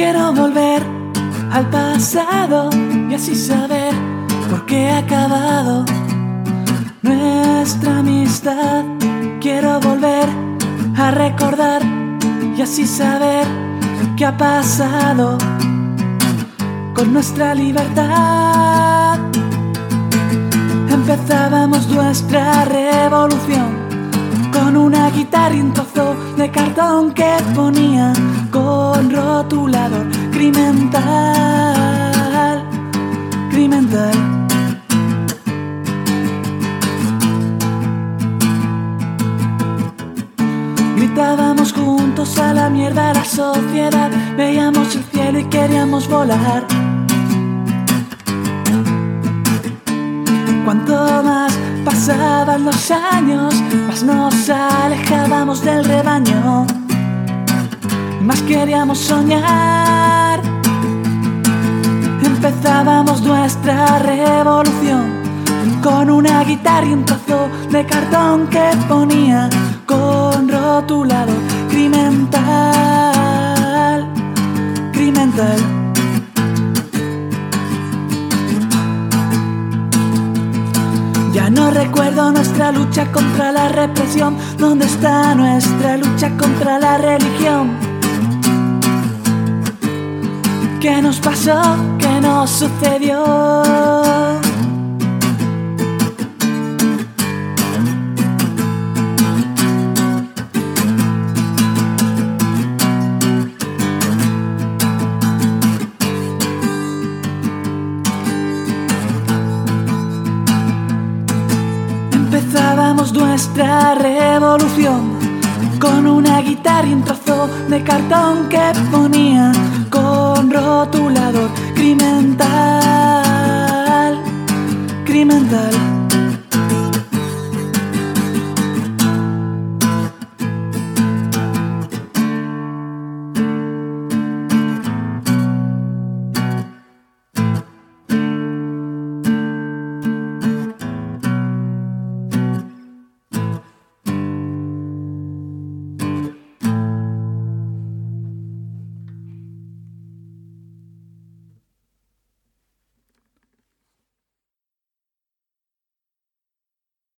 Quiero volver al pasado y así saber por qué ha acabado nuestra amistad. Quiero volver a recordar y así saber qué ha pasado con nuestra libertad. Empezábamos nuestra revolución con una guitarra y un trozo de cartón que ponía con rotulador Crimental, Crimental. Gritábamos juntos a la mierda la sociedad, veíamos el cielo y queríamos volar. Cuanto más pasaban los años, más nos alejábamos del rebaño y más queríamos soñar. Empezábamos nuestra revolución con una guitarra y un trozo de cartón que ponía con rotulado Crimental, Crimental. Ya no recuerdo nuestra lucha contra la represión. ¿Dónde está nuestra lucha contra la religión? ¿Qué nos pasó? ¿Qué nos sucedió? Empezábamos nuestra revolución con una guitarra y un trozo de cartón que ponía con rotulador Crimental, Crimental.